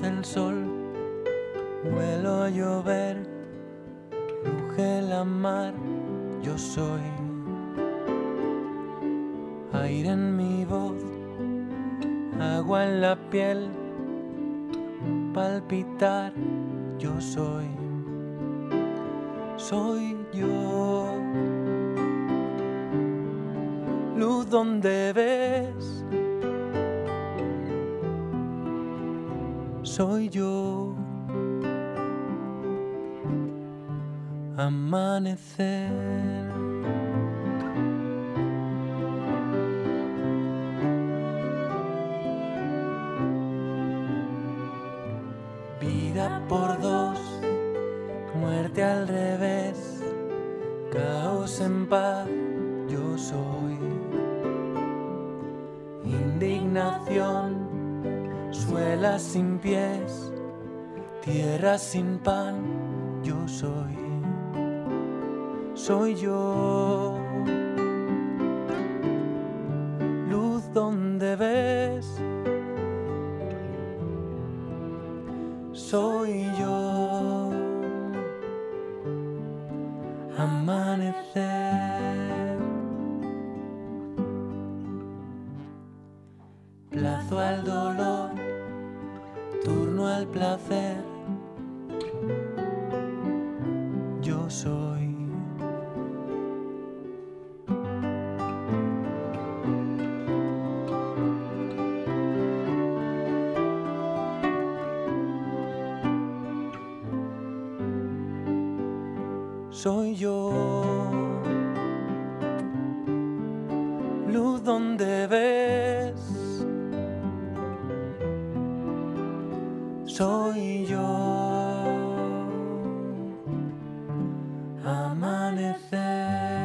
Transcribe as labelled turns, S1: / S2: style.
S1: nace el sol, huelo a llover, ruge la mar, yo soy aire en mi voz, agua en la piel, palpitar, yo soy yo. Luz donde ves, soy yo. Amanecer. Vida por dos, muerte al revés, caos en paz, yo soy. Indignación, suela sin pies, tierra sin pan, yo soy yo. Luz donde ves, soy yo. Amanecer. Plazo al dolor, turno al placer, yo soy. Soy yo. Luz donde ves, soy yo. Amanecer.